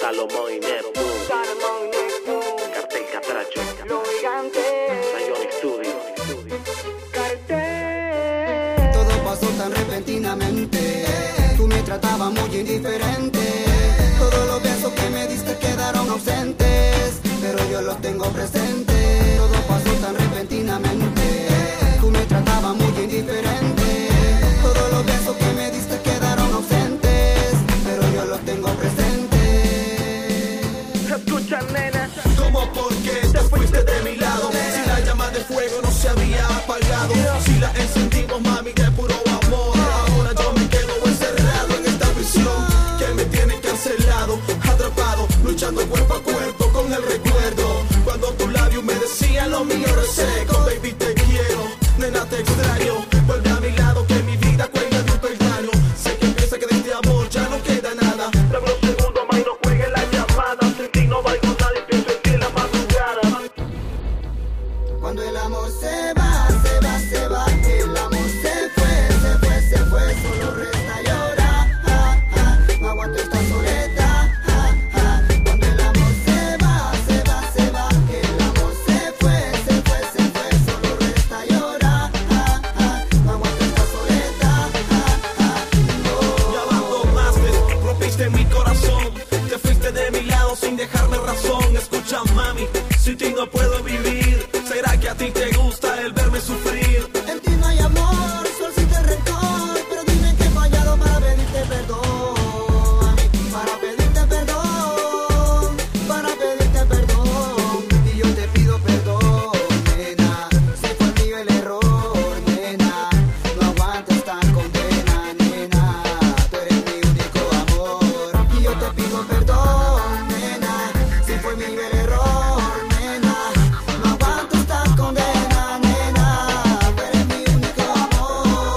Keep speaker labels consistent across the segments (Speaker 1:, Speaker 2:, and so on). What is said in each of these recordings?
Speaker 1: Salomón y Neptune, Cartel Catracho,
Speaker 2: Los Gigantes,
Speaker 1: Zion Studio.
Speaker 2: Cartel.
Speaker 3: Todo pasó tan repentinamente, tú me tratabas muy indiferente. Todos los besos que me diste quedaron ausentes, pero yo los tengo presentes. Todo pasó tan repentinamente, tú me tratabas muy indiferente. Todos los besos que me diste quedaron ausentes, pero yo los tengo presentes.
Speaker 2: Escucha, nena,
Speaker 4: ¿Cómo por qué te fuiste de mi lado? Si la llama de fuego no se había apagado, si la encendimos, mami, de puro amor. Ahora yo me quedo encerrado en esta prisión que me tiene cancelado, atrapado, luchando cuerpo a cuerpo con el recuerdo. Cuando tu labio me decía lo mío reseco, baby te quiero, nena te extraño. Vuelve a mi lado que mi vida cuelga de un peldaño. Sé que piensa que de este amor ya no queda nada. Dame unos segundos más y no cuelgue la llamada. Sin ti no valgo nada y pienso en ti en la madrugada.
Speaker 3: Cuando el amor se va, se va, se va. El amor se fue, se fue, se fue. Solo resta llorar. No aguanto esta soledad. Cuando el amor se va, se va, se va. El amor se fue, se fue, se fue. Solo resta llorar. No aguanto esta soledad.
Speaker 4: Me abandonaste, rompiste mi corazón. Te fuiste de mi lado sin dejarme razón. Escucha, mami, sin ti no puedo vivir. ¿Será que a ti te gusta el verme sufrir?
Speaker 3: En ti no hay amor, solo existe rencor. Pero dime que he fallado para pedirte perdón. Para pedirte perdón, para pedirte perdón. Y yo te pido perdón, nena. Si fue mío el error, nena. No aguanto esta condena, nena. Tú eres mi único amor. Y yo te pido perdón, nena. Si fue mío el error, nena. No aguanto esta condena, nena. Tú eres mi único amor.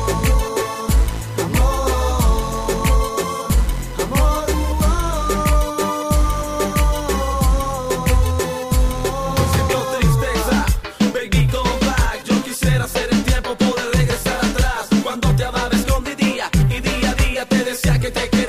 Speaker 4: Siento tristeza, baby, come back. Yo quisiera hacer el tiempo, poder regresar atrás. Cuando te amaba escondidía y día a día te decía que te quería.